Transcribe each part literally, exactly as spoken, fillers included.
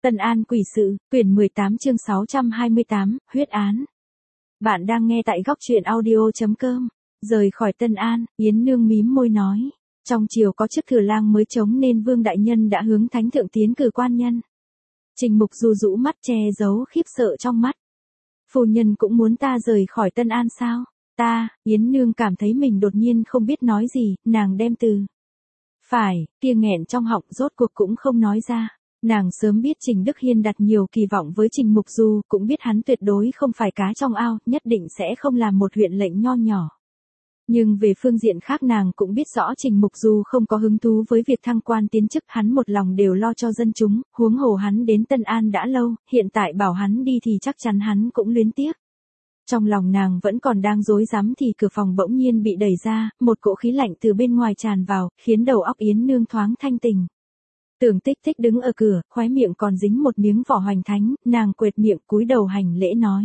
Tân An quỷ sự, quyển mười tám chương sáu trăm hai mươi tám, huyết án. Bạn đang nghe tại góc truyện audio.com. Rời khỏi Tân An, Yến Nương mím môi nói. Trong triều có chức thừa lang mới trống nên Vương Đại Nhân đã hướng Thánh Thượng tiến cử quan nhân. Trình Mục Du rũ mắt che giấu khiếp sợ trong mắt. Phu nhân cũng muốn ta rời khỏi Tân An sao? Ta, Yến Nương cảm thấy mình đột nhiên không biết nói gì, nàng đem từ. Phải, kia nghẹn trong họng rốt cuộc cũng không nói ra. Nàng sớm biết Trình Đức Hiên đặt nhiều kỳ vọng với Trình Mục Du, cũng biết hắn tuyệt đối không phải cá trong ao, nhất định sẽ không làm một huyện lệnh nho nhỏ. Nhưng về phương diện khác nàng cũng biết rõ Trình Mục Du không có hứng thú với việc thăng quan tiến chức, hắn một lòng đều lo cho dân chúng, huống hồ hắn đến Tân An đã lâu, hiện tại bảo hắn đi thì chắc chắn hắn cũng luyến tiếc. Trong lòng nàng vẫn còn đang rối rắm thì cửa phòng bỗng nhiên bị đẩy ra, một cỗ khí lạnh từ bên ngoài tràn vào, khiến đầu óc Yến Nương thoáng thanh tỉnh. Tưởng Tích Tích đứng ở cửa, khóe miệng còn dính một miếng vỏ hoành thánh, nàng quệt miệng cúi đầu hành lễ nói.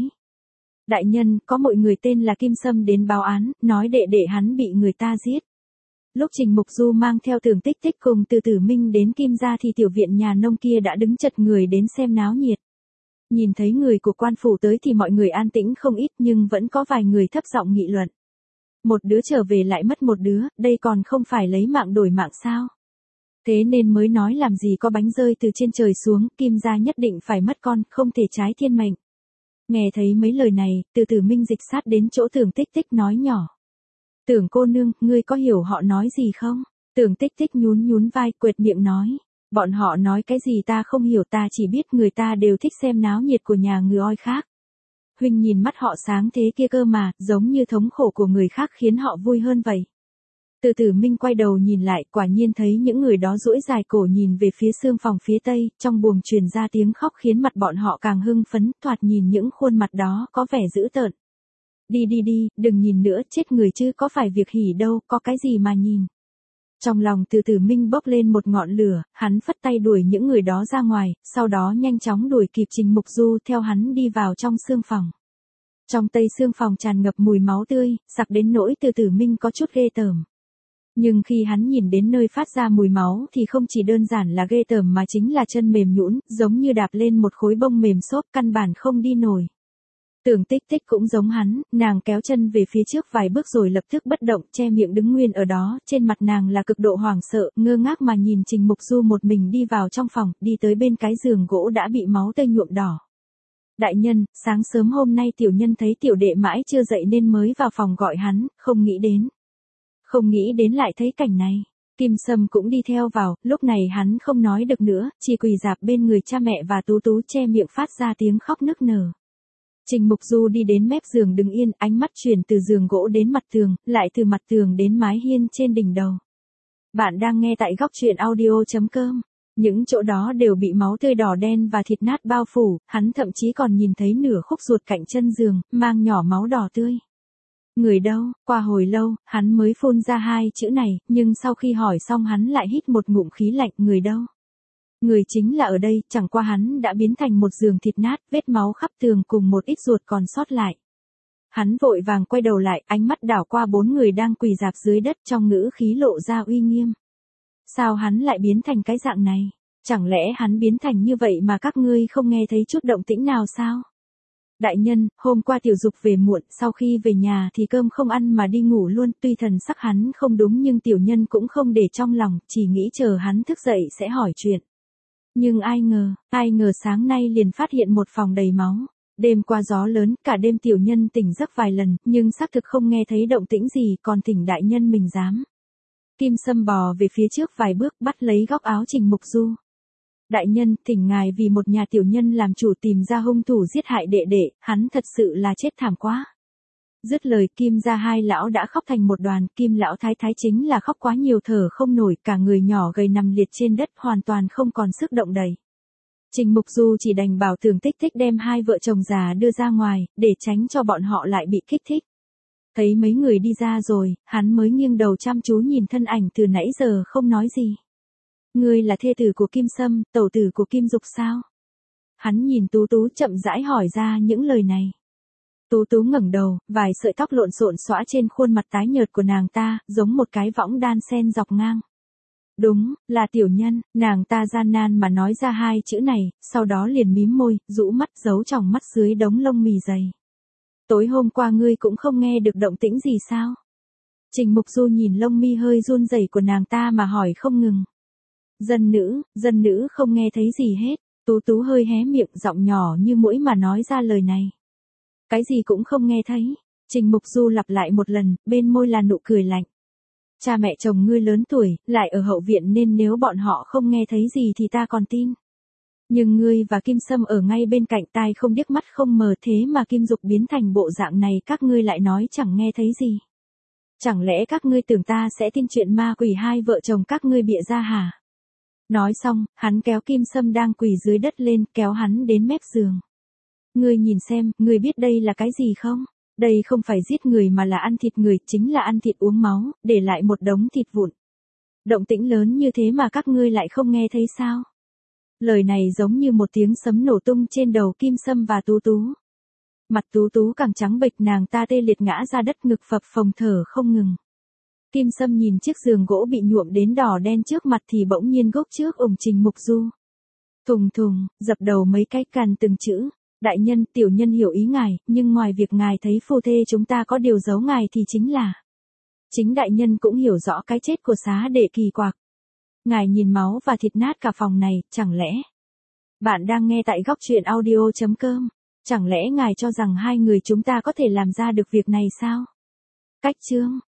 Đại nhân, có một người tên là Kim Sâm đến báo án, nói đệ đệ hắn bị người ta giết. Lúc Trình Mục Du mang theo Tưởng Tích Tích cùng Từ Tử Minh đến Kim gia thì tiểu viện nhà nông kia đã đứng chật người đến xem náo nhiệt. Nhìn thấy người của quan phủ tới thì mọi người an tĩnh không ít nhưng vẫn có vài người thấp giọng nghị luận. Một đứa trở về lại mất một đứa, đây còn không phải lấy mạng đổi mạng sao? Thế nên mới nói làm gì có bánh rơi từ trên trời xuống, Kim gia nhất định phải mất con, không thể trái thiên mệnh. Nghe thấy mấy lời này, Từ Tử Minh dịch sát đến chỗ Tưởng Tích Tích nói nhỏ. Tưởng cô nương, ngươi có hiểu họ nói gì không? Tưởng Tích Tích nhún nhún vai, quệt miệng nói. Bọn họ nói cái gì ta không hiểu, ta chỉ biết người ta đều thích xem náo nhiệt của nhà người oi khác. Huynh nhìn mắt họ sáng thế kia cơ mà, giống như thống khổ của người khác khiến họ vui hơn vậy. Từ Tử Minh quay đầu nhìn lại, quả nhiên thấy những người đó duỗi dài cổ nhìn về phía xương phòng phía tây, trong buồng truyền ra tiếng khóc khiến mặt bọn họ càng hưng phấn, thoạt nhìn những khuôn mặt đó có vẻ dữ tợn. Đi đi đi, đừng nhìn nữa, chết người chứ có phải việc hỉ đâu, có cái gì mà nhìn. Trong lòng Từ Tử Minh bốc lên một ngọn lửa, hắn phất tay đuổi những người đó ra ngoài, sau đó nhanh chóng đuổi kịp Trình Mục Du theo hắn đi vào trong xương phòng. Trong tây xương phòng tràn ngập mùi máu tươi, sặc đến nỗi Từ Tử Minh có chút ghê tởm. Nhưng khi hắn nhìn đến nơi phát ra mùi máu thì không chỉ đơn giản là ghê tởm mà chính là chân mềm nhũn, giống như đạp lên một khối bông mềm xốp, căn bản không đi nổi. Tưởng Tích Tích cũng giống hắn, nàng kéo chân về phía trước vài bước rồi lập tức bất động, che miệng đứng nguyên ở đó, trên mặt nàng là cực độ hoảng sợ, ngơ ngác mà nhìn Trình Mục Du một mình đi vào trong phòng, đi tới bên cái giường gỗ đã bị máu tươi nhuộm đỏ. Đại nhân, sáng sớm hôm nay tiểu nhân thấy tiểu đệ mãi chưa dậy nên mới vào phòng gọi hắn, không nghĩ đến. Không nghĩ đến lại thấy cảnh này. Kim Sâm cũng đi theo vào, lúc này hắn không nói được nữa, chỉ quỳ rạp bên người cha mẹ và Tú Tú che miệng phát ra tiếng khóc nức nở. Trình Mục Du đi đến mép giường đứng yên, ánh mắt chuyển từ giường gỗ đến mặt tường, lại từ mặt tường đến mái hiên trên đỉnh đầu. Bạn đang nghe tại góc truyện audio.com. Những chỗ đó đều bị máu tươi đỏ đen và thịt nát bao phủ, hắn thậm chí còn nhìn thấy nửa khúc ruột cạnh chân giường, mang nhỏ máu đỏ tươi. Người đâu? Qua hồi lâu, hắn mới phun ra hai chữ này, nhưng sau khi hỏi xong hắn lại hít một ngụm khí lạnh, người đâu? Người chính là ở đây, chẳng qua hắn đã biến thành một giường thịt nát, vết máu khắp tường cùng một ít ruột còn sót lại. Hắn vội vàng quay đầu lại, ánh mắt đảo qua bốn người đang quỳ rạp dưới đất, trong ngữ khí lộ ra uy nghiêm. Sao hắn lại biến thành cái dạng này? Chẳng lẽ hắn biến thành như vậy mà các ngươi không nghe thấy chút động tĩnh nào sao? Đại nhân, hôm qua Tiểu Dục về muộn, sau khi về nhà thì cơm không ăn mà đi ngủ luôn, tuy thần sắc hắn không đúng nhưng tiểu nhân cũng không để trong lòng, chỉ nghĩ chờ hắn thức dậy sẽ hỏi chuyện. Nhưng ai ngờ, ai ngờ sáng nay liền phát hiện một phòng đầy máu. Đêm qua gió lớn, cả đêm tiểu nhân tỉnh giấc vài lần, nhưng xác thực không nghe thấy động tĩnh gì, còn thỉnh đại nhân mình dám. Kim Sâm bò về phía trước vài bước, bắt lấy góc áo Trình Mục Du. Đại nhân, thỉnh ngài vì một nhà tiểu nhân làm chủ tìm ra hung thủ giết hại đệ đệ, hắn thật sự là chết thảm quá. Dứt lời, Kim gia hai lão đã khóc thành một đoàn, Kim lão thái thái chính là khóc quá nhiều thở không nổi, cả người nhỏ gầy nằm liệt trên đất hoàn toàn không còn sức động đậy. Trình Mục Du chỉ đành bảo Tưởng Tích Tích đem hai vợ chồng già đưa ra ngoài, để tránh cho bọn họ lại bị kích thích. Thấy mấy người đi ra rồi, hắn mới nghiêng đầu chăm chú nhìn thân ảnh từ nãy giờ không nói gì. Ngươi là thê tử của Kim Sâm, tẩu tử của Kim Dục sao? Hắn nhìn Tú Tú chậm rãi hỏi ra những lời này. Tú Tú ngẩng đầu, vài sợi tóc lộn xộn xõa trên khuôn mặt tái nhợt của nàng ta, giống một cái võng đan sen dọc ngang. Đúng, là tiểu nhân, nàng ta gian nan mà nói ra hai chữ này, sau đó liền mím môi, rũ mắt giấu tròng mắt dưới đống lông mì dày. Tối hôm qua ngươi cũng không nghe được động tĩnh gì sao? Trình Mục Du nhìn lông mi hơi run rẩy của nàng ta mà hỏi không ngừng. Dân nữ, dân nữ không nghe thấy gì hết, Tú Tú hơi hé miệng giọng nhỏ như muỗi mà nói ra lời này. Cái gì cũng không nghe thấy, Trình Mục Du lặp lại một lần, bên môi là nụ cười lạnh. Cha mẹ chồng ngươi lớn tuổi, lại ở hậu viện nên nếu bọn họ không nghe thấy gì thì ta còn tin. Nhưng ngươi và Kim Sâm ở ngay bên cạnh tai không điếc mắt không mờ thế mà Kim Dục biến thành bộ dạng này các ngươi lại nói chẳng nghe thấy gì. Chẳng lẽ các ngươi tưởng ta sẽ tin chuyện ma quỷ hai vợ chồng các ngươi bịa ra hả? Nói xong, hắn kéo Kim Sâm đang quỳ dưới đất lên kéo hắn đến mép giường. Ngươi nhìn xem, ngươi biết đây là cái gì không? Đây không phải giết người mà là ăn thịt người, chính là ăn thịt uống máu, để lại một đống thịt vụn. Động tĩnh lớn như thế mà các ngươi lại không nghe thấy sao? Lời này giống như một tiếng sấm nổ tung trên đầu Kim Sâm và Tú Tú. Mặt Tú Tú càng trắng bệch nàng ta tê liệt ngã ra đất ngực phập phồng thở không ngừng. Kim Sâm nhìn chiếc giường gỗ bị nhuộm đến đỏ đen trước mặt thì bỗng nhiên gốc trước ủng Trình Mục Du. Thùng thùng, dập đầu mấy cái cằn từng chữ. Đại nhân, tiểu nhân hiểu ý ngài, nhưng ngoài việc ngài thấy phu thê chúng ta có điều giấu ngài thì chính là. Chính đại nhân cũng hiểu rõ cái chết của xá đệ kỳ quặc. Ngài nhìn máu và thịt nát cả phòng này, chẳng lẽ. Bạn đang nghe tại góc truyện audio chấm com. Chẳng lẽ ngài cho rằng hai người chúng ta có thể làm ra được việc này sao? Cách chương.